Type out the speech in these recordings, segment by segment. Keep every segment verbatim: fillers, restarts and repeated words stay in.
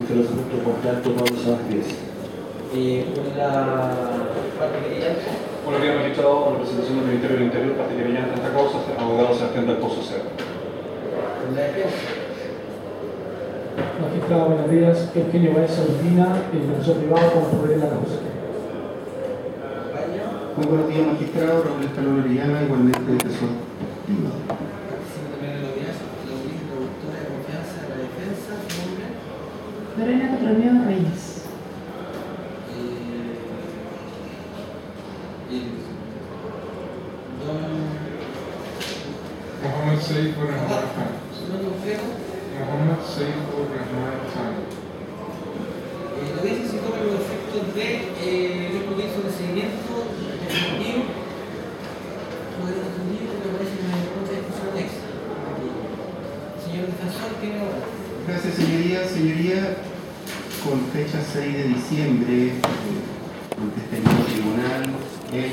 ministro adjunto contrato Pablo Sánchez. Eh, una parte querellante. Buenos días, magistrado. Con representación del Ministerio del Interior, parte querellante en esta causa, abogado Sebastián del Pozo Cerro. La defensa. Magistrado, buenos días. Eugenio Baeza Urbina, el defensor privado, como poder en la causa. Muy buenos días, magistrado. Raúl Escalón Orellana, igualmente defensor privado. Participo también en la audiencia. La audiencia productora de confianza de la defensa. ¿Su nombre? Lorena Coroneo Reyes. Eh, y don Mohamed Saifur Rahman Khan. ¿Su nombre completo? Mohamed Saifur Rahman Khan. Eh, la audiencia se toma los efectos de eh, el comienzo de seguimiento definitivo. Poder definitivo que aparece en la propia discusión anexa. Señor defensor, tiene ahora. Gracias, señoría. Señoría, con fecha seis de diciembre, eh, ante este mismo tribunal, el,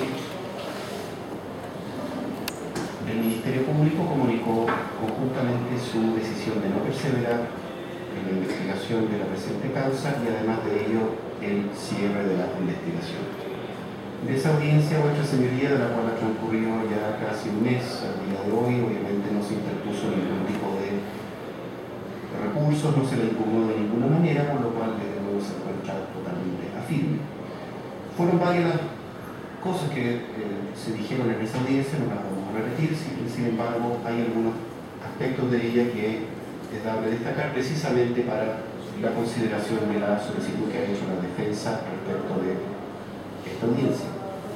el Ministerio Público comunicó conjuntamente su decisión de no perseverar en la investigación de la presente causa y además de ello el cierre de la investigación. De esa audiencia, vuestra señoría, de la cual ha transcurrido ya casi un mes al día de hoy, obviamente no se interpuso ningún tipo de recursos, no se le impugnó de ninguna manera, por lo cual desde luego se encuentra totalmente afirme. Fueron varias las cosas que eh, se dijeron en esa audiencia, no las vamos a repetir, sin, sin embargo hay algunos aspectos de ella que es dable destacar precisamente para la consideración de la solicitud que ha hecho la defensa respecto de esta audiencia.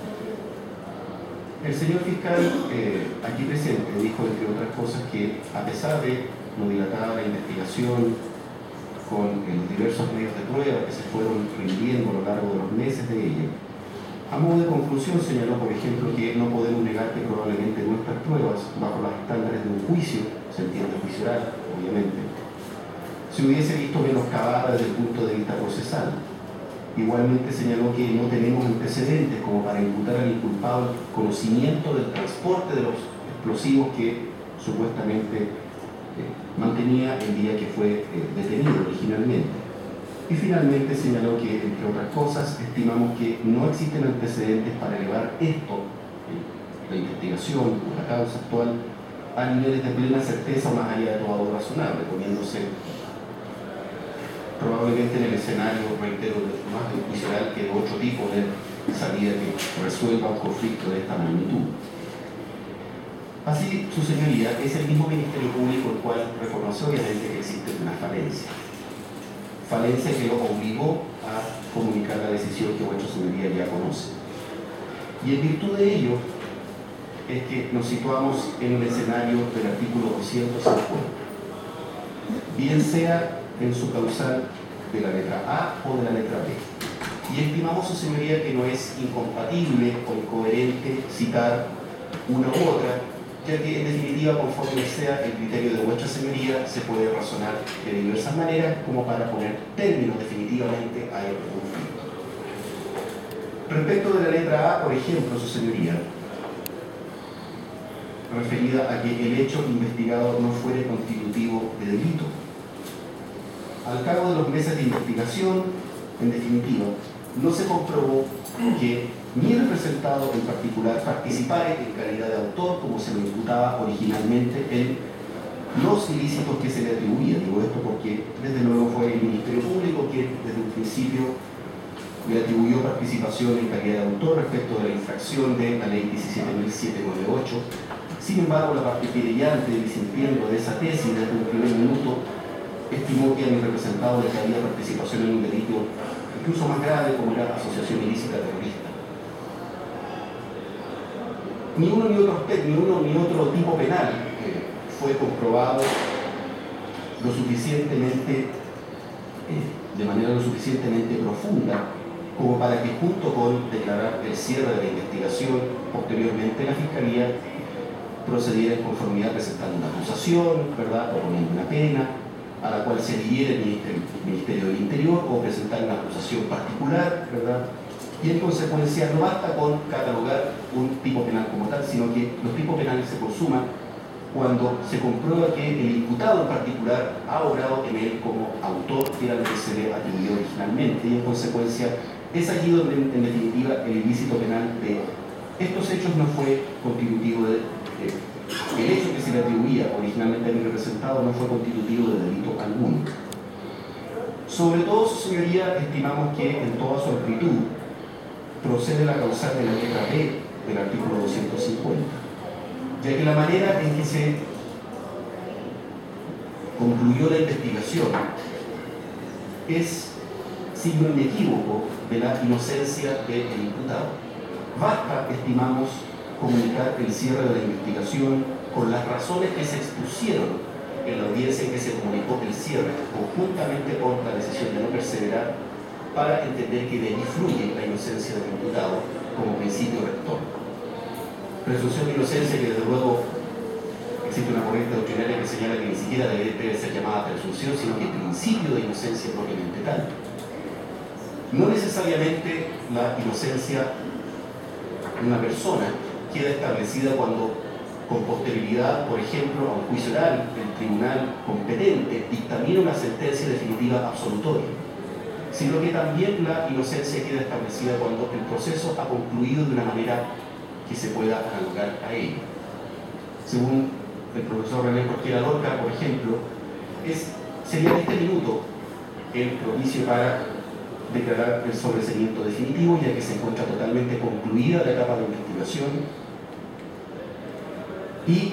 El señor fiscal eh, aquí presente dijo, entre otras cosas, que a pesar de no dilatada la investigación con eh, los diversos medios de prueba que se fueron rindiendo a lo largo de los meses de ella, a modo de conclusión señaló, por ejemplo, que no podemos negar que probablemente nuestras pruebas, bajo los estándares de un juicio, se entiende juicio oral, obviamente, se hubiese visto menoscabada desde el punto de vista procesal. Igualmente señaló que no tenemos antecedentes como para imputar al inculpado el conocimiento del transporte de los explosivos que supuestamente eh, mantenía el día que fue eh, detenido originalmente. Y finalmente señaló que, entre otras cosas, estimamos que no existen antecedentes para elevar esto, eh, la investigación o la causa actual, a niveles de plena certeza más allá de todo razonable, poniéndose probablemente en el escenario, reitero, más judicial que de otro tipo de salida que resuelva un conflicto de esta magnitud. Así, su señoría, es el mismo Ministerio Público el cual reconoce obviamente que existe una falencia. Falencia que lo obligó a comunicar la decisión que vuestra señoría ya conoce. Y en virtud de ello, es que nos situamos en el escenario del artículo doscientos cincuenta. Bien sea en su causal de la letra A o de la letra B. Y estimamos, su señoría, que no es incompatible o incoherente citar una u otra, ya que en definitiva, conforme sea el criterio de vuestra señoría, se puede razonar de diversas maneras como para poner término definitivamente a el conflicto. Respecto de la letra A, por ejemplo, su señoría, referida a que el hecho investigado no fuere constitutivo de delito. Al cabo de los meses de investigación, en definitiva, no se comprobó que mi representado en particular participara en calidad de autor, como se lo imputaba originalmente en los ilícitos que se le atribuían. Digo esto porque, desde luego, fue el Ministerio Público quien desde un principio le atribuyó participación en calidad de autor respecto de la infracción de la ley diecisiete mil setecientos noventa y ocho. Sin embargo, la parte querellante, disintiendo de esa tesis desde un primer minuto, estimó que a mi representado le cabía participación en un delito incluso más grave como la asociación ilícita terrorista. Ni uno ni otro aspecto, ni uno ni otro tipo penal eh, fue comprobado lo suficientemente, eh, de manera lo suficientemente profunda como para que, junto con declarar el cierre de la investigación, posteriormente la Fiscalía procediera en conformidad presentando una acusación, ¿verdad?, proponiendo una pena, a la cual se adhiere el Ministerio, el Ministerio del Interior, o presentar una acusación particular, ¿verdad? Y en consecuencia no basta con catalogar un tipo penal como tal, sino que los tipos penales se consuman cuando se comprueba que el imputado en particular ha obrado en él como autor, que era lo que se le atribuyó originalmente, y en consecuencia es allí donde en definitiva el ilícito penal de estos hechos no fue constitutivo de, de el hecho que se le atribuía originalmente a mi representado no fue constitutivo de delito alguno. Sobre todo, su señoría, estimamos que en toda su amplitud procede la causal de la letra B del artículo doscientos cincuenta, ya que la manera en que se concluyó la investigación es signo inequívoco de la inocencia del imputado. Basta, estimamos, comunicar el cierre de la investigación con las razones que se expusieron en la audiencia en que se comunicó el cierre, conjuntamente con la decisión de no perseverar, para entender que de ahí fluye la inocencia del imputado como principio rector. Presunción de inocencia que desde luego existe una corriente doctrinaria que señala que ni siquiera debe, debe ser llamada presunción, sino que principio de inocencia propiamente tal. No necesariamente la inocencia de una persona queda establecida cuando, con posterioridad, por ejemplo, a un juicio oral, el tribunal competente dictamina una sentencia definitiva absolutoria, sino que también la inocencia queda establecida cuando el proceso ha concluido de una manera que se pueda analogar a ello. Según el profesor René Cortiera Lorca, por ejemplo, es, sería en este minuto el propicio para declarar el sobreseimiento definitivo, ya que se encuentra totalmente concluida la etapa de investigación y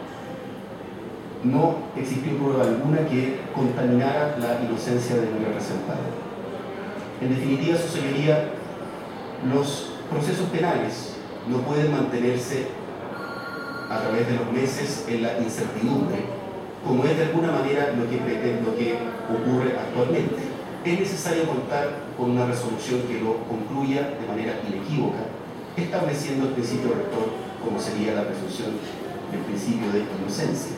no existió prueba alguna que contaminara la inocencia de mi representado. En definitiva, su señoría, los procesos penales no pueden mantenerse a través de los meses en la incertidumbre, como es de alguna manera lo que, pretende, lo que ocurre actualmente. Es necesario contar con una resolución que lo concluya de manera inequívoca, estableciendo el principio rector como sería la presunción del principio de inocencia.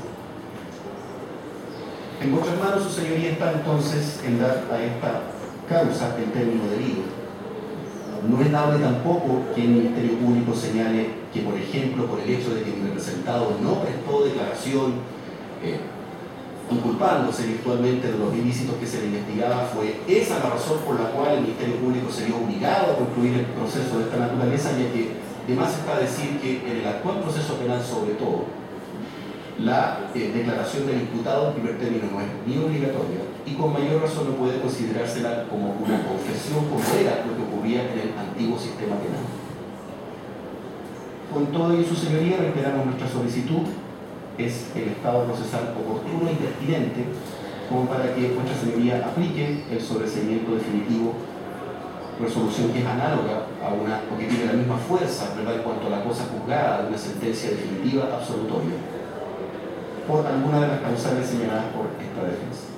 En vuestras manos, su señoría, está entonces en dar a esta causa el término debido. No es dable tampoco que el Ministerio Público señale que, por ejemplo, por el hecho de que mi representado no prestó declaración eh, inculpándose virtualmente de los ilícitos que se le investigaba, fue esa la razón por la cual el Ministerio Público se vio obligado a concluir el proceso de esta naturaleza, ya que además está decir que en el actual proceso penal, sobre todo, la eh, declaración del imputado en primer término no es ni obligatoria y con mayor razón no puede considerársela como una confesión, como era lo que ocurría en el antiguo sistema penal. Con todo ello, su señoría, reiteramos nuestra solicitud. Es el estado procesal oportuno y pertinente como para que vuestra señoría aplique el sobreseimiento definitivo, resolución que es análoga a una, o que tiene la misma fuerza, ¿verdad?, en cuanto a la cosa juzgada de una sentencia definitiva absolutoria, por alguna de las causales señaladas por esta defensa.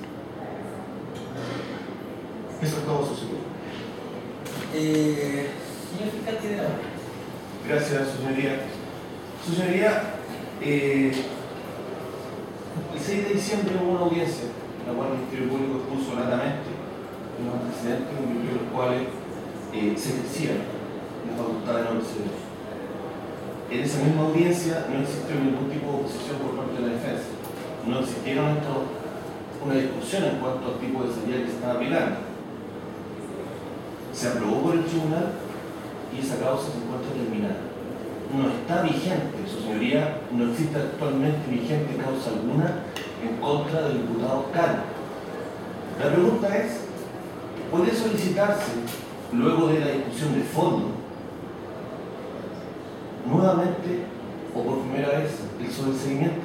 Eso es todo, su señoría. Eh, señor fiscal, tiene la palabra. Gracias, su señoría. Su señoría, eh, el seis de diciembre hubo una audiencia en la cual el Ministerio Público expuso latamente los antecedentes en virtud de los cuales eh, se ejercía la facultad de no proceder. En esa misma audiencia no existió ningún tipo de oposición por parte de la defensa. No existieron esto, una discusión en cuanto al tipo de salida que se estaba aplicando. Se aprobó por el tribunal y esa causa se encuentra terminada. No está vigente, su señoría, no existe actualmente vigente causa alguna en contra del imputado Cano. La pregunta es, ¿puede solicitarse, luego de la discusión de fondo, nuevamente o por primera vez el sobreseimiento?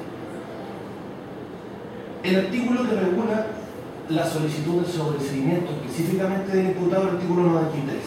El artículo que regula la solicitud de sobreseimiento específicamente del imputado, el artículo noventa y tres.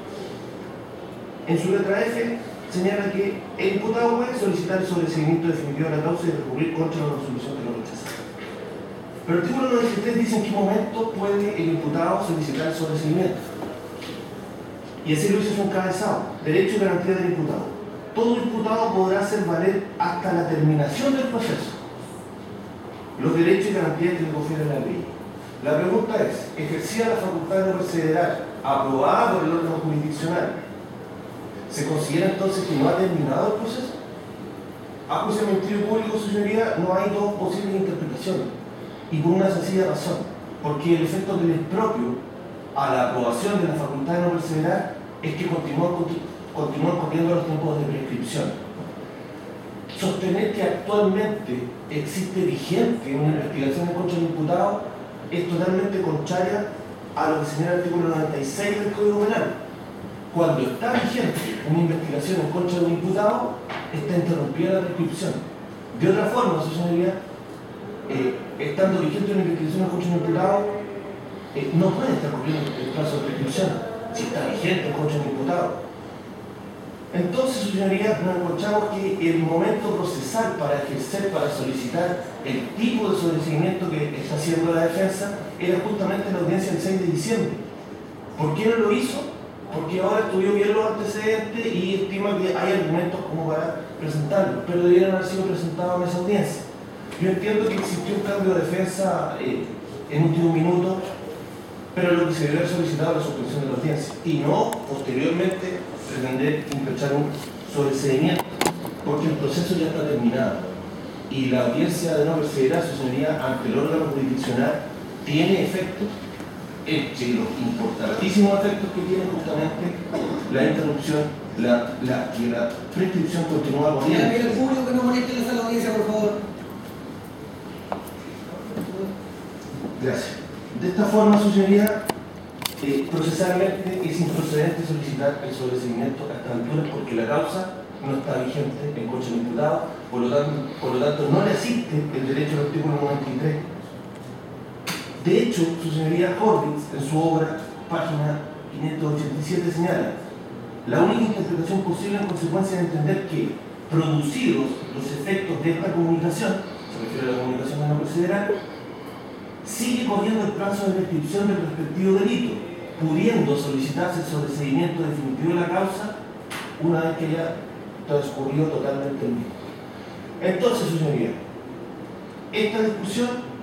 En su letra F señala que el imputado puede solicitar el sobreseimiento definitivo de la causa y recurrir contra la resolución que lo rechaza. Pero el artículo noventa y tres dice en qué momento puede el imputado solicitar el sobreseimiento. Y así lo hizo su encabezado, derecho y garantía del imputado. Todo imputado podrá hacer valer hasta la terminación del proceso los derechos y garantías que le confiere la ley. La pregunta es, ¿ejercía la facultad de no perseverar aprobada por el órgano jurisdiccional? ¿Se considera entonces que no ha terminado el proceso? a juicio del Ministerio Público, su señoría, no hay dos posibles interpretaciones. Y por una sencilla razón, porque el efecto del expropio a la aprobación de la facultad de no perseverar es que continúan, continúan corriendo los tiempos de prescripción. Sostener que actualmente existe vigente una investigación en contra del imputado es totalmente contraria a lo que señala el artículo noventa y seis del Código Penal. Cuando está vigente una investigación en contra de un imputado, está interrumpida la prescripción. De otra forma, su señoría, eh, estando vigente una investigación en contra de un imputado, eh, no puede estar cumpliendo el plazo de prescripción si está vigente en contra de un imputado. Entonces, su señoría, nos encontramos que el momento procesal para ejercer, para solicitar el tipo de sobreseimiento que está haciendo la defensa era justamente la audiencia del seis de diciembre. ¿Por qué no lo hizo? Porque ahora estudió bien los antecedentes y estima que hay argumentos como para presentarlos, pero debieran haber sido presentados en esa audiencia. Yo entiendo que existió un cambio de defensa eh, en último minuto, pero lo que se debe haber solicitado es la suspensión de la audiencia y no posteriormente pretender impechar un sobreseimiento, porque el proceso ya está terminado y la audiencia de no perseverar, su señoría, ante el órgano jurisdiccional tiene efectos, entre los importantísimos efectos que tiene justamente la interrupción, la, la, que la prescripción continúa Mira, corriendo. mira el público que no moleste en la sala de audiencia, por favor. Gracias. De esta forma, su señoría, eh, procesalmente es improcedente solicitar el sobreseimiento a estas alturas porque la causa no está vigente en contra del imputado, por lo tanto, por lo tanto no le asiste el derecho al artículo noventa y tres. De hecho, su señoría Horvitz, en su obra, página quinientos ochenta y siete, señala: la única interpretación posible en consecuencia de entender que, producidos los efectos de esta comunicación, se refiere a la comunicación de no perseverar, sigue corriendo el plazo de prescripción del respectivo delito, pudiendo solicitarse el sobreseimiento definitivo de la causa una vez que haya transcurrido totalmente el mismo. Entonces, su señoría, esta discusión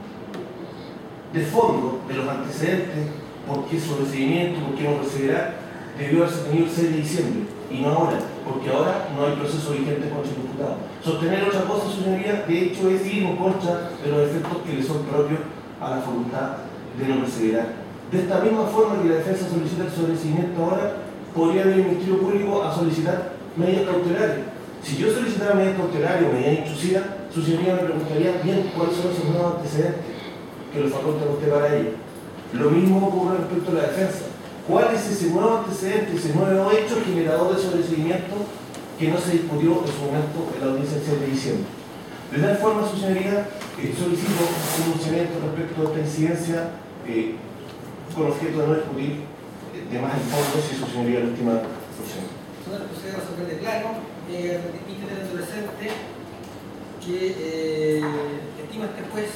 de fondo de los antecedentes, por qué sobreseimiento, por qué no perseverar, debió haberse tenido el seis de diciembre y no ahora, porque ahora no hay proceso vigente contra el imputado. Sostener otra cosa, su señoría, de hecho es ir en contra de los efectos que le son propios a la facultad de no perseverar. De esta misma forma que la defensa solicita el sobreseimiento ahora, podría venir el Ministerio Público a solicitar medidas cautelares. Si yo solicitara medidas cautelares o medidas intrusivas, su señoría me preguntaría bien cuáles son esos nuevos antecedentes que lo faculta usted para ello. Lo mismo ocurre respecto a la defensa. ¿Cuál es ese nuevo antecedente, ese nuevo hecho generador de sobreseimiento que no se discutió en su momento en la audiencia del seis de diciembre? De tal forma, su señoría, eh, solicito un pronunciamiento respecto a esta incidencia eh, con objeto de no discutir eh, de más en fondo si su señoría lo estima posible. Señor, procede a resolver de plano, eh, y teniendo presente que eh, estima este juez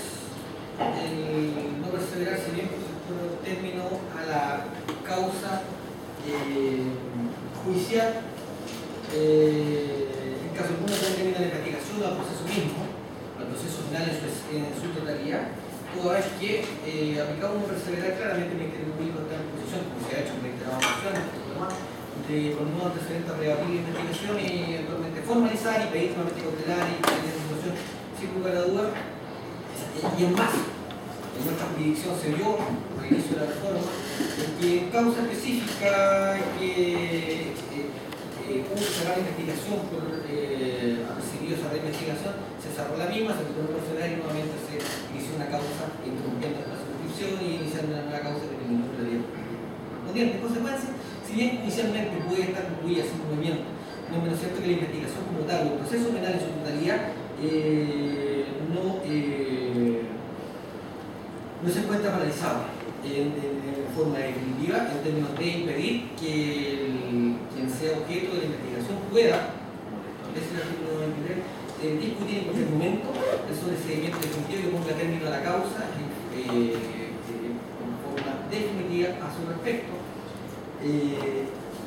el no perseverar si bien por el término a la causa eh, judicial, eh, en caso alguno se termina la investigación o al proceso mismo, al proceso final en su, en su totalidad, toda vez que eh, aplicado no perseverar, claramente el Ministerio Público está en posición, como se ha hecho en reiteradas ocasiones, de con nuevos antecedentes a reabrir la investigación y eventualmente formalizar y pedir nuevamente cautelar y en esa situación, sin lugar a duda. Y en más, en nuestra jurisdicción se vio al inicio de la reforma que en causa específica que eh, eh, hubo que cerrar la investigación por eh, perseguidos a la investigación, se cerró la misma, se trató de proceder y nuevamente se inició una causa interrumpiendo la suscripción y iniciando una nueva causa que terminó con la vida. No tiene consecuencias, si bien inicialmente puede estar concluida sin movimiento, no es menos cierto que la investigación como tal, el proceso penal en su totalidad, eh, no, eh, no se encuentra paralizado en, en, en forma definitiva en términos de impedir que el, quien sea objeto de la investigación pueda, como establece el artículo noventa y tres, eh, discutir en cualquier momento el sobreseimiento definitivo que ponga término a la causa eh, eh, con forma definitiva a su respecto. Eh,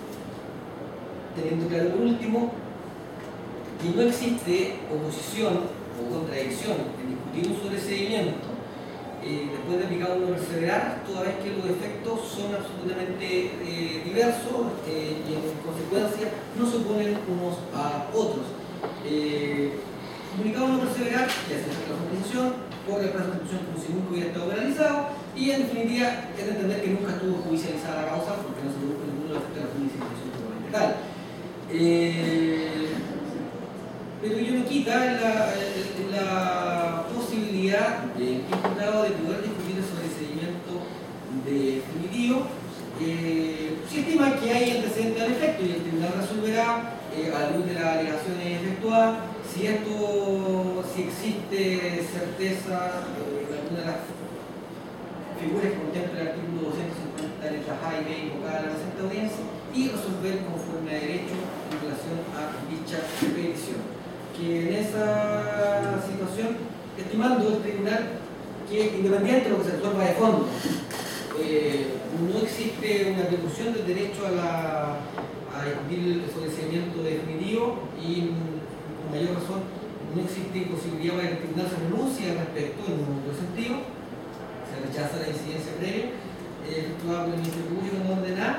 teniendo claro por último que no existe oposición o contradicción en discutir un sobreseimiento eh, después de aplicar uno perseverar, toda vez que los efectos son absolutamente eh, diversos eh, y en consecuencia no se oponen unos a otros. Eh, comunicado no perseverar, ya se hace la constitución, corre el plazo de ejecución como si nunca hubiera estado penalizado, y en definitiva es de entender que nunca estuvo judicializada la causa porque no se produjo ninguno de los efectos de la judicialización probablemente tal. Eh, pero ello no quita la, la posibilidad del imputado de poder discutir sobre el procedimiento definitivo. Eh, si estima que hay antecedentes al efecto y el tribunal resolverá eh, a la luz de las alegaciones efectuadas si esto, si existe certeza eh, de alguna de las figuras que contempla el artículo doscientos cincuenta letras A y B invocada a la presente audiencia y resolver conforme a derecho en relación a dicha petición. Que en esa situación, estimando el tribunal que independiente de lo que se resuelva de fondo, eh, no existe una atribución del derecho a, la, a discutir el procedimiento definitivo y con mayor razón no existe imposibilidad para que el tribunal se renuncie al respecto en un otro sentido, se rechaza la incidencia previa efectuada por el Ministerio Público no ordenada,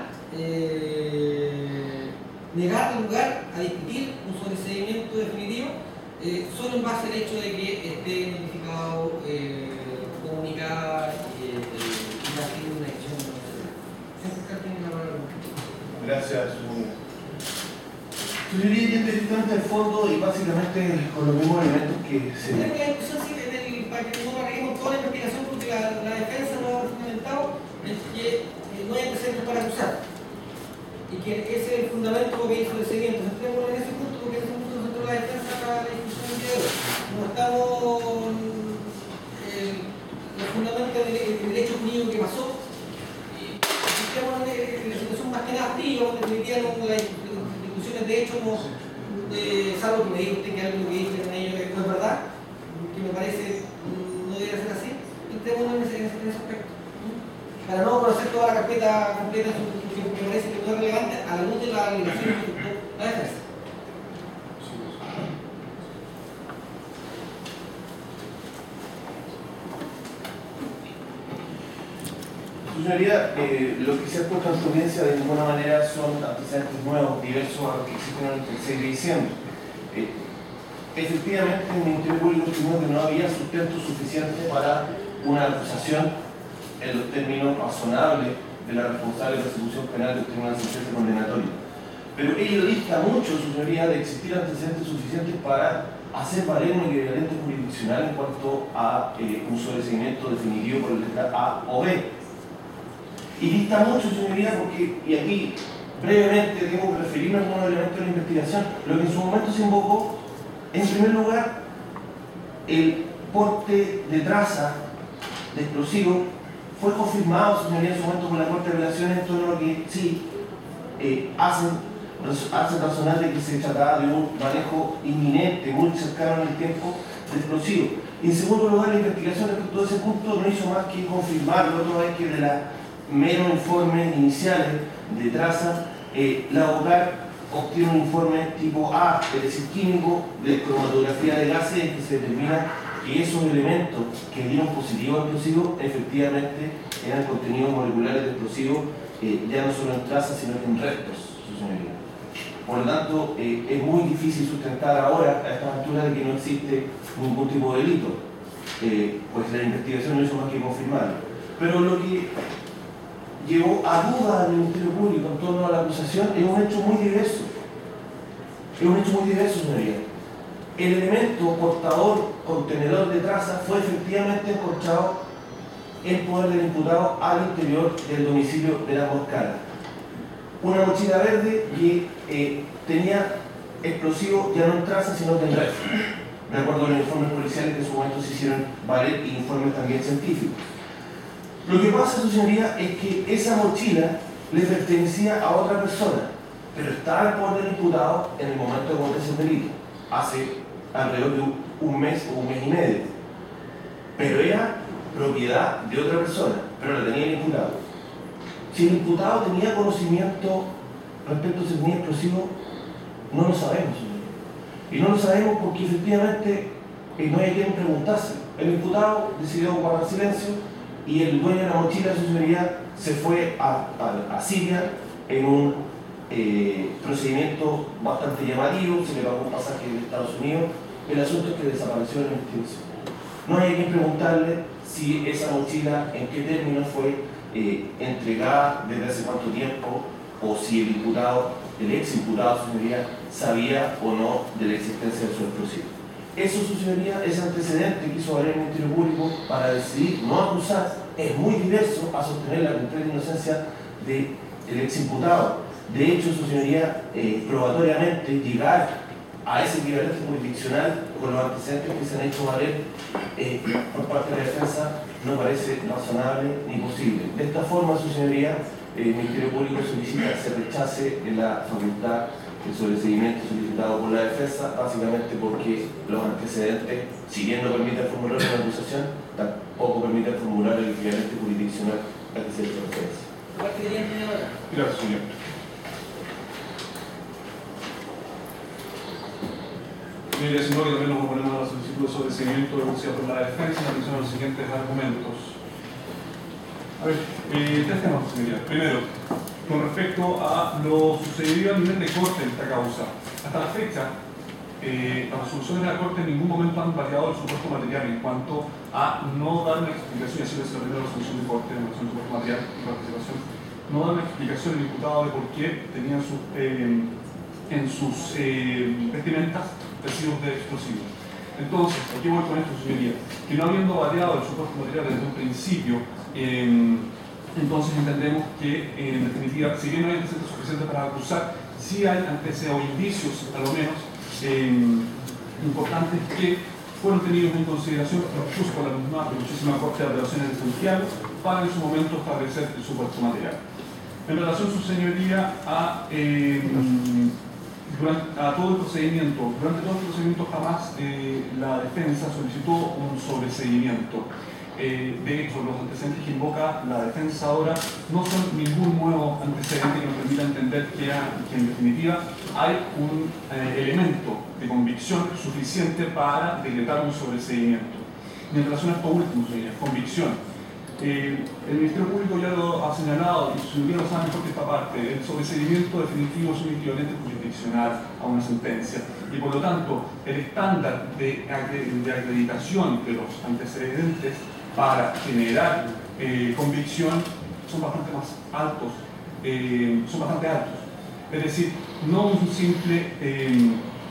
eh, negar lugar a discutir un sobreseimiento definitivo eh, solo en base al hecho de que esté notificado, eh, comunicada eh, y ya tiene una decisión. Gracias. Señoría, yendo directamente al fondo y básicamente con los mismos elementos que se... Tenemos la discusión sí, en el, para que no alarguemos toda la investigación porque la, la defensa no ha fundamentado en que eh, no hay antecedentes para acusar y que ese es el fundamento que hizo el seguimiento. Centrémonos en ese punto porque en ese punto nosotros la defensa para la discusión de hoy. Como estamos eh, los fundamentos del, del derecho jurídico que pasó, y centrémonos en la situación más que nada fría, donde definitivamente no, las discusiones de hecho no, de, salvo que me diga usted que algo que dice en ello no es verdad, que me parece no debería ser así, centrémonos en ese, en ese aspecto. Para no conocer toda la carpeta completa, que me parece que no es relevante a la luz de la alegación que efectuó la defensa. Su señoría, eh, lo que se ha puesto en su audiencia de ninguna manera son antecedentes nuevos, diversos a los que existen en el seis de diciembre. Eh, efectivamente, el Ministerio Público estimó que no había sustento suficiente para una acusación en los términos razonables de la responsable persecución penal de obtener una sentencia condenatoria. Pero ello dista mucho, su señoría, de existir antecedentes suficientes para hacer valer un equivalente jurisdiccional en cuanto a eh, un sobreseimiento definitivo por la letra A o B. Y dista mucho, señoría, porque, y aquí brevemente tengo que referirme a algunos elementos de la investigación, lo que en su momento se invocó, en primer lugar, el porte de traza de explosivos fue confirmado, señoría, en su momento por la Corte de Apelaciones en torno a lo que sí eh, hacen, hacen razonar de que se trataba de un manejo inminente, muy cercano en el tiempo, de explosivos. Y en segundo lugar, la investigación respecto de ese punto no hizo más que confirmarlo, otra vez que de la meros informes iniciales de traza, eh, la abogada obtiene un informe tipo A, es decir, químico, de cromatografía de gases, en que se determina que esos elementos que dieron positivo al explosivo efectivamente eran contenidos moleculares de explosivos, eh, ya no solo en trazas, sino que en restos, su señoría. Por lo tanto, eh, es muy difícil sustentar ahora, a estas alturas, de que no existe ningún tipo de delito, eh, pues la investigación no hizo más que confirmarlo. Pero lo que llevó a duda al Ministerio Público en torno a la acusación es un hecho muy diverso. Es un hecho muy diverso, señoría. El elemento portador, contenedor de traza, fue efectivamente encontrado en poder del imputado al interior del domicilio de la Moscala. Una mochila verde que eh, tenía explosivo ya no en traza, sino que en red, de acuerdo a los informes policiales que en su momento se hicieron valer y informes también científicos. Lo que pasa, su señoría, es que esa mochila le pertenecía a otra persona, pero estaba en poder del imputado en el momento de cometerse el delito, hace alrededor de un mes o un mes y medio. Pero era propiedad de otra persona, pero la tenía el imputado. Si el imputado tenía conocimiento respecto a si tenía explosivo, no lo sabemos, señoría. Y no lo sabemos porque efectivamente eh, no hay quien preguntarse. El imputado decidió guardar silencio y el dueño de la mochila, su señoría, se fue a, a, a Siria en un eh, procedimiento bastante llamativo, se le pagó un pasaje de Estados Unidos El asunto es que desapareció la investigación. No hay que preguntarle si esa mochila, en qué términos fue eh, entregada, desde hace cuánto tiempo, o si el imputado, el ex imputado, su señoría, sabía o no de la existencia de su explosivo. Eso, su señoría, ese antecedente que hizo valer el Ministerio Público para decidir no acusar es muy diverso a sostener la completa inocencia del ex imputado. De hecho, su señoría, eh, probatoriamente llegar a ese equivalente jurisdiccional con los antecedentes que se han hecho valer eh, por parte de la defensa no parece razonable ni posible. De esta forma, su señoría, el Ministerio Público solicita que se rechace la facultad de sobreseguimiento solicitado por la defensa, básicamente porque los antecedentes, si bien no permiten formular una acusación, tampoco permiten formular el equivalente jurisdiccional al que se ha hecho referencia. Gracias, señor. En el diecinueve también nos oponemos a la solicitud de sobreseguimiento denunciada por la defensa en atención a los siguientes argumentos. A ver, eh, tres temas, señoría. Primero, con respecto a lo sucedido a nivel de corte en esta causa. Hasta la fecha, eh, las resoluciones de la corte en ningún momento han variado el supuesto material en cuanto a no dar una explicación, y así lo dice la resolución de corte en relación al supuesto material y participación, no dar una explicación al imputado de por qué tenían sus, eh, en sus eh, vestimentas residuos de explosivos. Entonces, aquí voy con esto, señoría, que no habiendo variado el supuesto material desde un principio, eh, entonces entendemos que, en definitiva, si bien no hay antecedentes suficientes para acusar, sí hay antecedentes o indicios, a lo menos, eh, importantes que fueron tenidos en consideración, incluso por la misma muchísima Corte de Apelaciones de Santiago, para en su momento establecer el supuesto material. En relación, su señoría, a, eh, durante, a todo el procedimiento, durante todo el procedimiento jamás eh, la defensa solicitó un sobreseguimiento. Eh, de hecho, los antecedentes que invoca la defensa ahora no son ningún nuevo antecedente que nos permita entender que, que en definitiva hay un eh, elemento de convicción suficiente para decretar un sobreseguimiento. Y en relación a esto último, señoría, convicción. Eh, el Ministerio Público ya lo ha señalado, y su señoría lo sabe mejor que esta parte, el sobreseguimiento definitivo es un equivalente jurisdiccional a una sentencia. Y por lo tanto, el estándar de, de acreditación de los antecedentes para generar eh, convicción son bastante más altos, eh, son bastante altos. Es decir, no un simple, eh,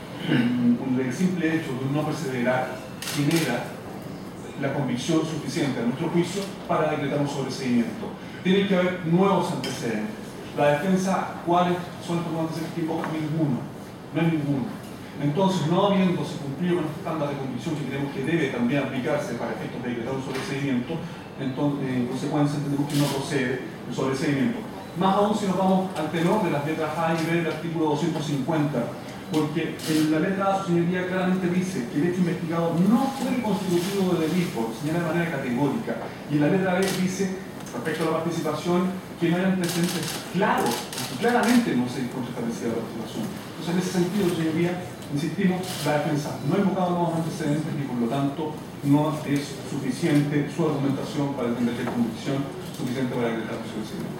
un, el simple hecho de no perseverar genera la convicción suficiente a nuestro juicio para decretar un sobreseguimiento. Tiene que haber nuevos antecedentes. La defensa, ¿cuáles son los antecedentes que invoca? Ninguno. No hay ninguno. Entonces, no habiéndose cumplido con este estándar de convicción que creemos que debe también aplicarse para efectos de decretar un sobreseguimiento, entonces, en consecuencia entendemos que no procede el sobreseguimiento. Más aún si nos vamos al tenor de las letras A y B del artículo doscientos cincuenta, porque en la letra A, su señoría claramente dice que el hecho investigado no fue constitutivo de delito, señala de manera categórica, y en la letra B dice, respecto a la participación, que no hay antecedentes claros, claramente no se establecía la participación. Entonces, en ese sentido, señoría, insistimos, la defensa no ha invocado nuevos antecedentes y por lo tanto no es suficiente su argumentación para entender que hay convicción suficiente para decretar su sobreseguimiento.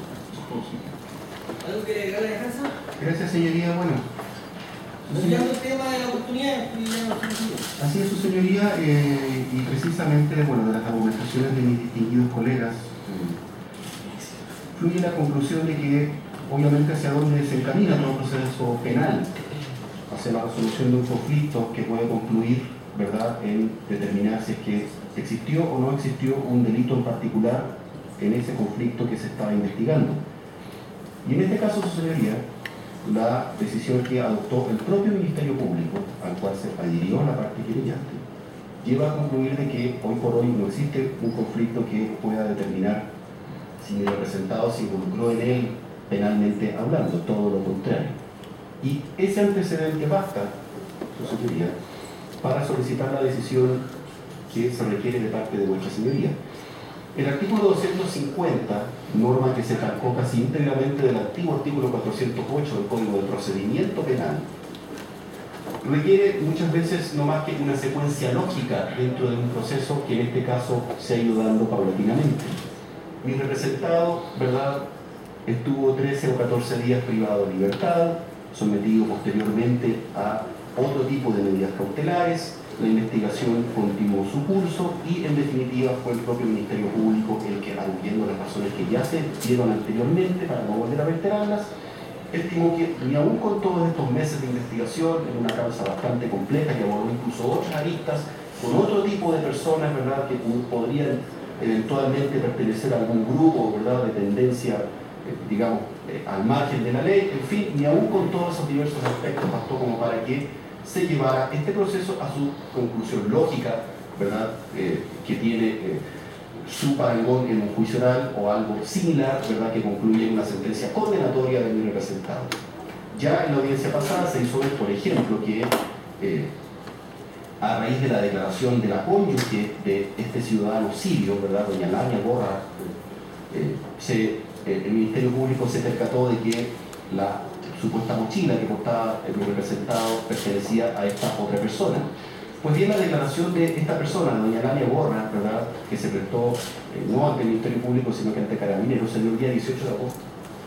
¿Algo que agregar la defensa? Gracias, señoría. Bueno, Cambiando el tema de la oportunidad, así es, su señoría, eh, y precisamente, bueno, de las argumentaciones de mis distinguidos colegas, eh, fluye la conclusión de que, obviamente, hacia dónde se encamina todo proceso penal, hacia la resolución de un conflicto que puede concluir, ¿verdad?, en determinar si es que existió o no existió un delito en particular en ese conflicto que se estaba investigando. Y en este caso, su señoría, la decisión que adoptó el propio Ministerio Público, al cual se adhirió la parte querellante, lleva a concluir de que hoy por hoy no existe un conflicto que pueda determinar si mi representado se involucró en él penalmente hablando, todo lo contrario. Y ese antecedente basta, su señoría, para solicitar la decisión que se requiere de parte de vuestra señoría. El artículo doscientos cincuenta, norma que se calcó casi íntegramente del antiguo artículo cuatrocientos ocho del Código de Procedimiento Penal, requiere muchas veces no más que una secuencia lógica dentro de un proceso que en este caso se ha ido dando paulatinamente. Mi representado, ¿verdad?, estuvo trece o catorce días privado de libertad, sometido posteriormente a otro tipo de medidas cautelares, la investigación continuó su curso y en definitiva fue el propio Ministerio Público el que, aludiendo a las razones que ya se dieron anteriormente para no volver a reiterarlas, estimó que ni aún con todos estos meses de investigación, en una causa bastante compleja que abordó incluso otras aristas, con otro tipo de personas, ¿verdad?, que podrían eventualmente pertenecer a algún grupo, ¿verdad?, de tendencia, eh, digamos, eh, al margen de la ley, en fin, ni aún con todos esos diversos aspectos bastó como para que se llevara este proceso a su conclusión lógica, ¿verdad?, eh, que tiene eh, su parangón en un juicio oral o algo similar, ¿verdad?, que concluye en una sentencia condenatoria de mi representado. Ya en la audiencia pasada se hizo ver, por ejemplo, que eh, a raíz de la declaración de la cónyuge de este ciudadano sirio, ¿verdad?, doña Lania Borra, eh, se, eh, el Ministerio Público se percató de que la supuesta mochila que portaba el representado pertenecía a esta otra persona. Pues bien, la declaración de esta persona, doña Lania Borra, ¿verdad?, que se prestó eh, no ante el Ministerio Público, sino que ante Carabineros, se dio el día dieciocho de agosto.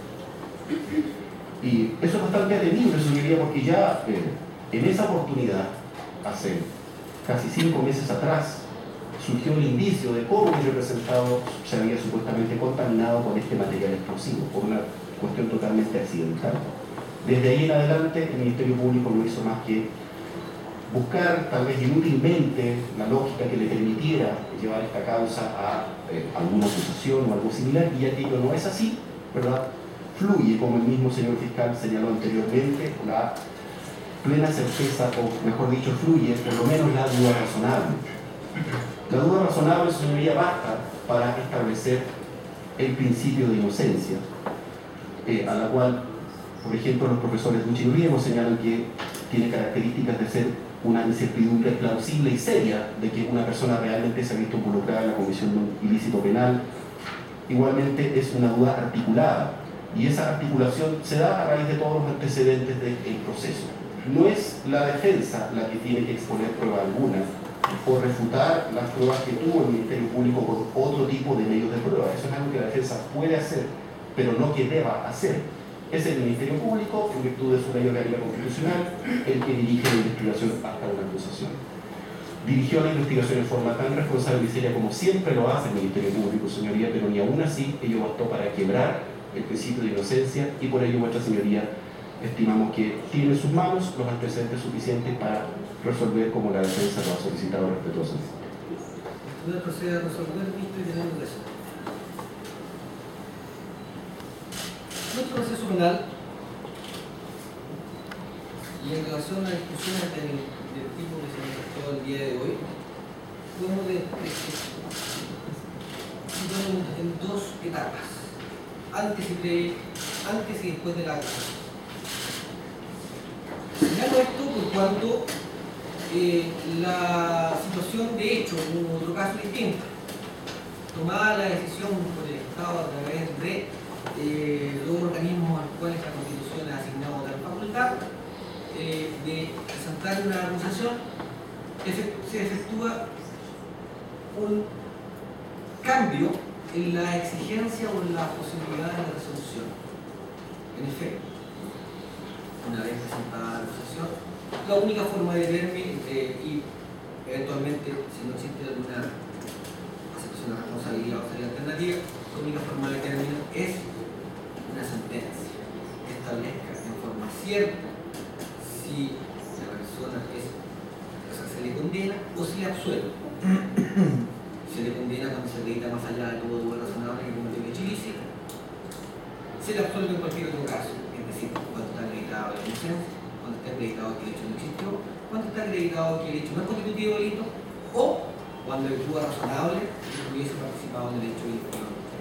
Y eso es bastante atendible, señoría, porque ya eh, en esa oportunidad, hace casi cinco meses atrás, surgió el indicio de cómo el representado se había supuestamente contaminado con este material explosivo, por una cuestión totalmente accidental. Desde ahí en adelante, el Ministerio Público no hizo más que buscar, tal vez inútilmente, la lógica que le permitiera llevar esta causa a eh, alguna acusación o algo similar, y aquello no es así, ¿verdad? Fluye, como el mismo señor fiscal señaló anteriormente, la plena certeza, o mejor dicho, fluye por lo menos la duda razonable. La duda razonable, señoría, basta para establecer el principio de inocencia, eh, a la cual, por ejemplo, los profesores Ducci y Uriego señalan que tiene características de ser una incertidumbre plausible y seria de que una persona realmente se ha visto involucrada en la comisión de un ilícito penal. Igualmente es una duda articulada, y esa articulación se da a raíz de todos los antecedentes del proceso. No es la defensa la que tiene que exponer prueba alguna o refutar las pruebas que tuvo el Ministerio Público con otro tipo de medios de prueba. Eso es algo que la defensa puede hacer, pero no que deba hacer. Es el Ministerio Público, en virtud de su ley orgánica constitucional, el que dirige la investigación hasta una acusación. Dirigió la investigación en forma tan responsable y seria como siempre lo hace el Ministerio Público, señoría, pero ni aún así ello bastó para quebrar el principio de inocencia, y por ello, vuestra señoría, estimamos que tiene en sus manos los antecedentes suficientes para resolver como la defensa lo ha solicitado respetuosamente. Voy a proceder a resolver visto y teniendo eso. Nuestro proceso penal, y en relación a las discusiones del, del tipo que se manifestó el día de hoy, podemos situarnos en dos etapas, antes y, de, antes y después de la acusación. Señalo esto por cuanto eh, la situación de hecho en otro caso distinto, tomada la decisión por el Estado a través de eh, los organismos a los cuales la Constitución ha asignado tal facultad eh, de presentar una acusación, se efectúa un cambio en la exigencia o en la posibilidad de la resolución. En efecto, una vez presentada la acusación, la única forma de verme eh, y eventualmente, si no existe alguna aceptación de responsabilidad o salida alternativa, la única forma de término es una sentencia que establezca en forma cierta si la persona es, o sea, se le condena o se le absuelve. Se le condena cuando se acredita más allá de todo duda razonable que cometió un hecho ilícito. Se le absuelve en cualquier otro caso, es decir, cuando está acreditado la inocencia, cuando está acreditado que el hecho no existió, cuando está acreditado que el hecho no es constitutivo de delito, o cuando el duda razonable hubiese participado en el hecho ilícito.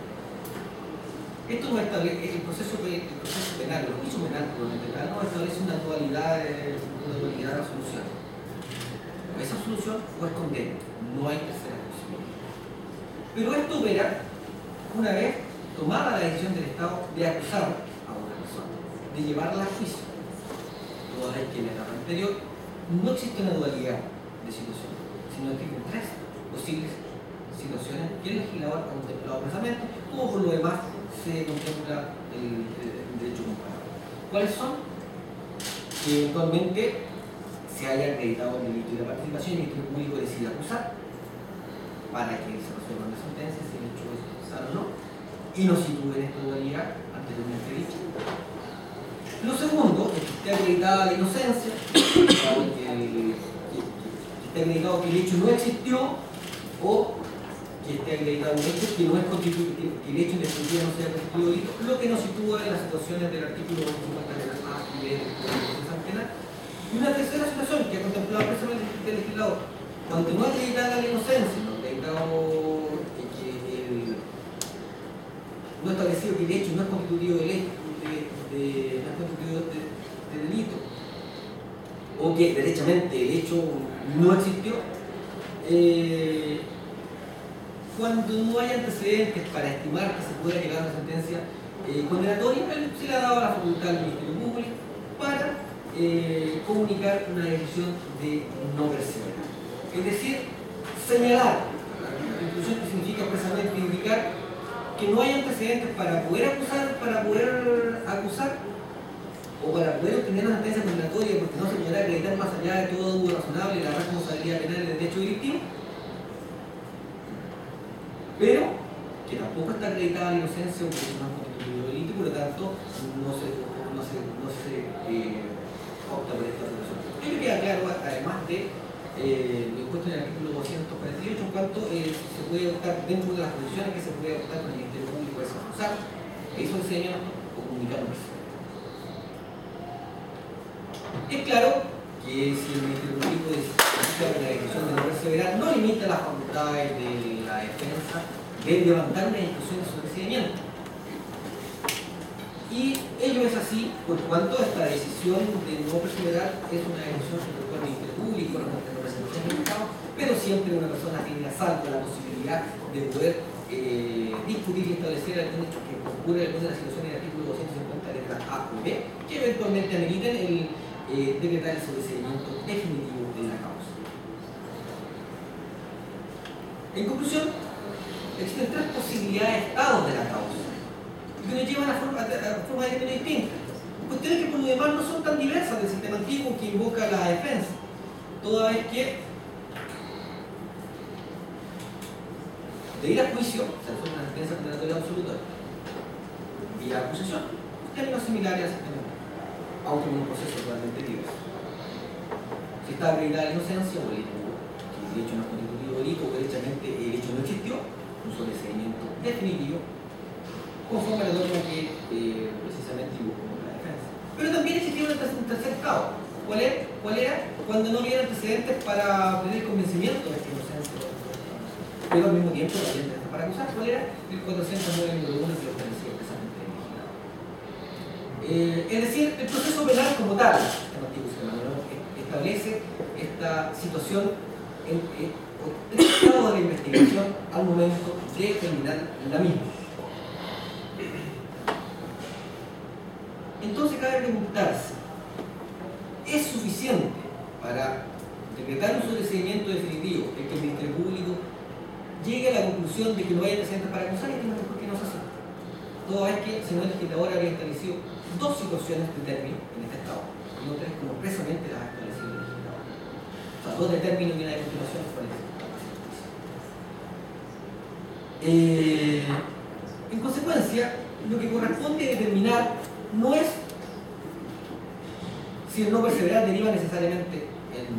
Esto no establece, el proceso, el proceso penal, el juicio penal, no establece una dualidad de, una dualidad de resolución. O es absolución o es condena, no hay tercera posibilidad. Pero esto opera una vez tomada la decisión del Estado de acusar a una persona, de llevarla a juicio. Toda vez que en la etapa anterior no existe una dualidad de situaciones, sino que existen tres posibles situaciones que el legislador ha contemplado precisamente, como por lo demás se contempla el, el, el derecho comparado. ¿Cuáles son? Que eventualmente se haya acreditado el delito de la participación y el Ministerio Público decida acusar para que se resuelva la sentencia si el hecho es sano o no, y no sitúe en esta modalidad anteriormente dicha. Lo segundo es que esté acreditada la inocencia, que, que, que esté acreditado que el hecho no existió o que esté acreditado un hecho que no es constituido, que, que el hecho en definitiva no sea constituido delito, lo que nos sitúa en las situaciones del artículo cincuenta de la A y B del Código Procesal Penal. Y una tercera situación que ha contemplado precisamente el legislador, cuando no acreditada la inocencia, no acreditado que el, no establecido que el hecho no es constitutivo de ley, de, de, no es constitutivo de, de delito, o que derechamente el hecho no existió, eh, cuando no hay antecedentes para estimar que se pueda llegar a una sentencia eh, condenatoria, se le ha dado la facultad al Ministerio Público para eh, comunicar una decisión de no perseverar. Es decir, señalar, la inclusión que significa expresamente indicar que no hay antecedentes para poder acusar, para poder acusar o para poder obtener una sentencia condenatoria porque no se podrá acreditar más allá de todo duda razonable la responsabilidad penal del derecho delictivo, pero que tampoco está acreditada la inocencia o que es un constitutivo de delito y por lo tanto no se, no se, no se eh, opta por esta solución. Esto queda claro además de Eh, lo impuesto en el artículo doscientos cuarenta y ocho en cuanto eh, se puede optar dentro de las condiciones que se puede optar con el Ministerio Público de acusar, eso enseña o comunicar un perseverar. Es claro que si el Ministerio Público decide la decisión de no perseverar, no limita las facultades de la defensa de levantar una discusión sobre procedimiento. Y ello es así por cuanto esta decisión de no perseverar es una decisión sobre la cual el Ministerio Público no pero siempre una persona tiene a salvo la posibilidad de poder eh, discutir y establecer algún hecho que ocurre en alguna situación del artículo doscientos cincuenta letras A o B que eventualmente ameriten el eh, decretar el sobreseimiento definitivo de la causa. En conclusión, existen tres posibilidades de estados de la causa que nos llevan a forma, a forma de términos distintas. Cuestiones que por lo demás no son tan diversas del sistema antiguo que invoca la defensa, toda vez que de ir a juicio se resuelve una sentencia condenatoria absoluta vía acusación, términos similares al sistema, aunque en un proceso totalmente diverso. Si está acreditada la inocencia o el hecho, si el hecho no es constitutivo de delito o derechamente el hecho no existió, un sobreseimiento definitivo conforme a la norma que eh, precisamente invocó la defensa. Pero también existía un tercer, un tercer estado. ¿Cuál era? ¿Cuál era? Cuando no hubiera antecedentes para obtener convencimiento de esta inocencia, pero al mismo tiempo también para acusar. ¿Cuál era? El cuatrocientos nueve número uno que lo establecía precisamente el legislador. Eh, es decir, el proceso penal como tal, establece esta situación en el estado de la investigación al momento de terminar la misma. Entonces cabe preguntarse, ¿es suficiente para decretar un sobreseimiento definitivo el que el Ministerio Público llegue a la conclusión de que no hay antecedentes para acusar? Y que no es porque no se hace. Toda vez que el señor legislador había establecido dos situaciones de término en este estado, y no tres como expresamente las ha establecido el legislador. O sea, dos de término y una de continuación establece. Eh, en consecuencia, lo que corresponde determinar no es si el no perseverar deriva necesariamente en,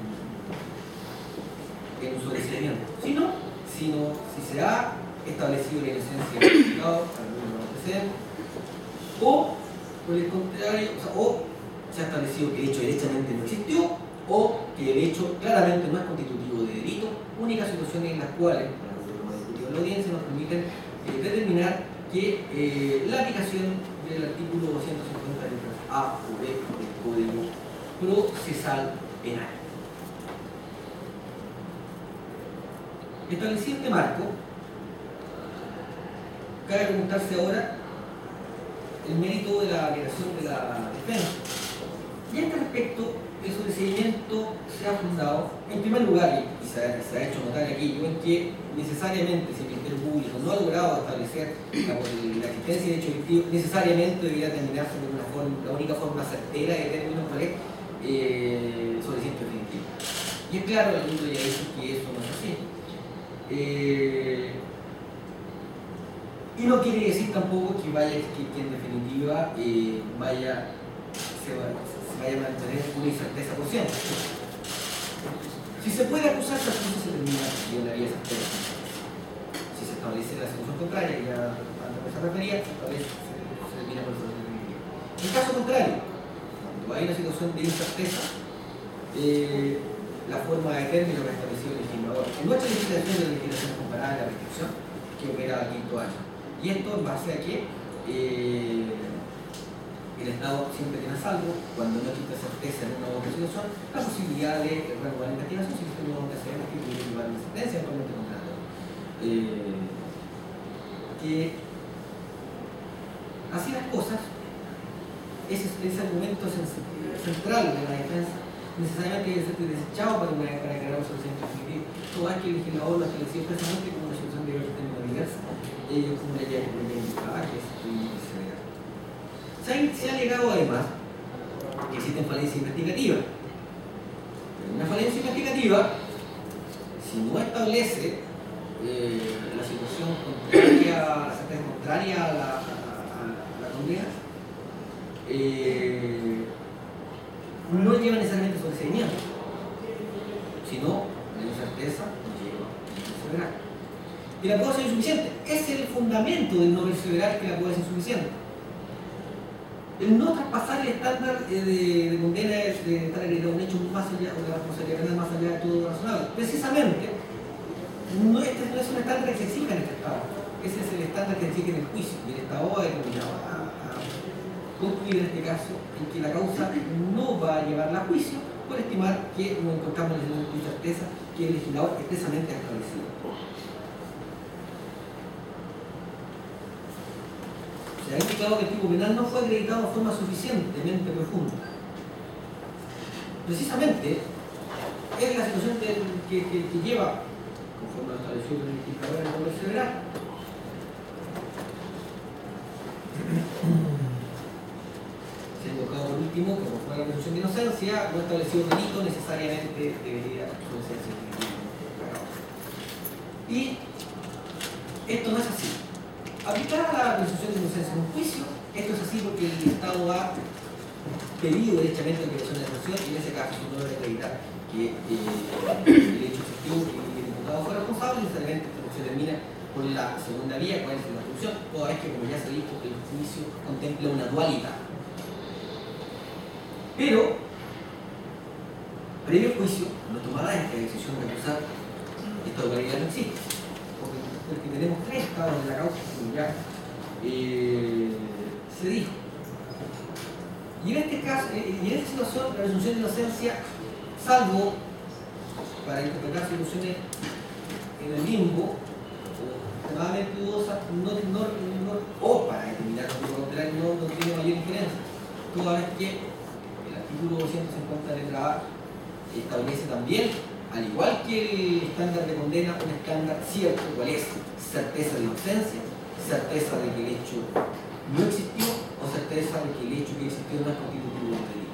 en un sobreseimiento, sino, sino si se ha establecido la inocencia del implicado, o por el contrario, o, sea, o se ha establecido que el hecho derechamente no existió, o que el hecho claramente no es constitutivo de delito, únicas situaciones en las cuales, como discutido en la audiencia, nos permiten eh, determinar que eh, la aplicación del artículo doscientos cincuenta letras A o B del Código Procesal Penal. Establecido este marco, cabe preguntarse ahora el mérito de la alegación de la defensa. Y a este respecto, el sobreseimiento se ha fundado, en primer lugar, y se ha, se ha hecho notar aquí, en que necesariamente, si el Ministerio Público no ha logrado establecer la, la existencia de hecho delictivo, necesariamente debería terminarse de una forma, la única forma certera de término cuál es eh, sobreseimiento definitivo. Y es claro, el libro ya dice que eso no es así. Eh, y no quiere decir tampoco que vaya que, que en definitiva eh, vaya, se, va, se vaya a mantener una incerteza por siempre. Si se puede acusar, la acusación se termina en la vía certeza. Si se establece la situación contraria, ya antes me se refería, se, establece, se, se termina por el definitiva. En caso contrario, cuando hay una situación de incerteza, eh, la forma de término que ha establecido el legislador en nuestra legislación de la legislación comparada de la restricción que opera al quinto año. Y esto en base a que eh, el Estado siempre tiene a salvo, cuando no existe certeza en una u otra situación, la posibilidad de renovar la investigación si existe un antecedente que puede llevar a una sentencia actualmente condenada. Eh, que así las cosas, ese, ese argumento central de la defensa necesariamente debe ser desechado para, para crear un solución definitivo. Todo es que el legislador lo ha establecido expresamente como una solución de términos diversa, ellos como una idea que indicada que es severa. Se ha, se ha alegado además que existen falencias investigativas. Pero una falencia investigativa, si no establece eh, la situación contraria, la sentencia contraria a la, a, a, a la condena, eh, no lleva necesariamente a su procedimiento, sino la incerteza no lleva a perseverar. Y la prueba es insuficiente. Es el fundamento del no perseverar que la prueba es insuficiente. El no traspasar el estándar de, de condena es de estar acreditado un hecho más allá, o de la responsabilidad penal más allá de todo lo razonable. Precisamente, no, este no es un estándar que se exija en este Estado. Ese es el estándar que se exige en el juicio. Y el Estado ha determinado a, a concluir en este caso en que la causa no va a llevarla a juicio por estimar que no encontramos la incerteza que el legislador expresamente ha establecido. Se ha indicado que el tipo penal no fue acreditado de forma suficientemente profunda. Precisamente es la situación que, que, que, que lleva, conforme lo establecido el legislador, a no perseverar. Se ha invocado por último que conforme a la presunción de inocencia, no establecido delito necesariamente debería ser definitiva. Y esto no es así. Aplicar la presunción de inocencia en un juicio, esto es así porque el Estado ha pedido derechamente la obligación de detención y en ese caso no debe acreditar que eh, el hecho existió y que el imputado fue responsable, necesariamente se termina por la segunda vía, cuál es la solución, toda vez que, como ya se dijo, el juicio contempla una dualidad. Pero, previo al juicio, no tomará esta decisión de acusar, esta dualidad no existe. Porque tenemos tres estados de la causa, como ya eh, se dijo. Y en este caso, eh, y en esta situación, la presunción de inocencia, salvo para interpretar soluciones en el limbo, o extremadamente dudosas, no, no, no, o para determinar lo contrario, no, no tiene mayor injerencia. Toda vez que el artículo doscientos cincuenta letra A establece también, al igual que el estándar de condena, un estándar cierto, cuál es certeza de inocencia, certeza de que el hecho no existió o certeza de que el hecho que existió no es constitutivo de delito.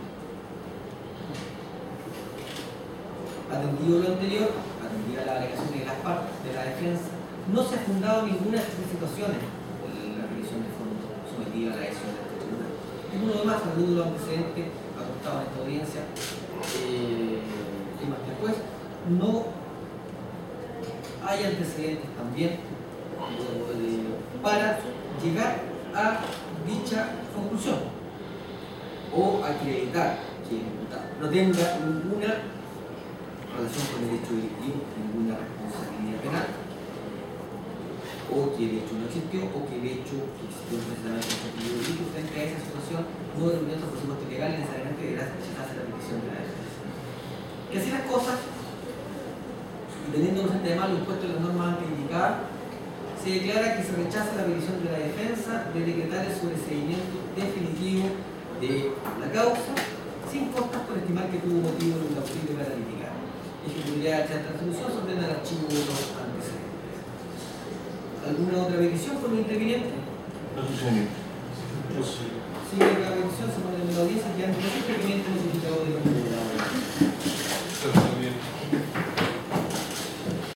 Atendido lo anterior, atendida la alegación de las partes de la defensa, no se ha fundado ninguna de estas situaciones en la revisión de fondo sometida a la decisión del tribunal. Ninguno demás, alguno de los antecedentes aportados en esta audiencia, eh, temas después, no hay antecedentes también para llegar a dicha conclusión o acreditar que el imputado no tenga ninguna relación con el hecho delictivo, ninguna responsabilidad penal, o que el hecho no existió, o que el hecho que existió precisamente en el delito. Frente a esa situación, no el argumento por supuesto legal necesariamente deberá rechazarse la petición de la defensa. Que así las cosas, y teniendo presente además lo impuesto en las normas antes indicadas, se declara que se rechaza la petición de la defensa de decretar el sobreseimiento definitivo de la causa sin costas por estimar que tuvo motivo de plausible para litigar. Ejecutoria de esta resolución se ordena el archivo de los antecedentes. ¿Alguna otra petición por los intervinientes? No sucede. Sigue la petición. decisión se pone en la audiencia quedando perfectamente notificado de la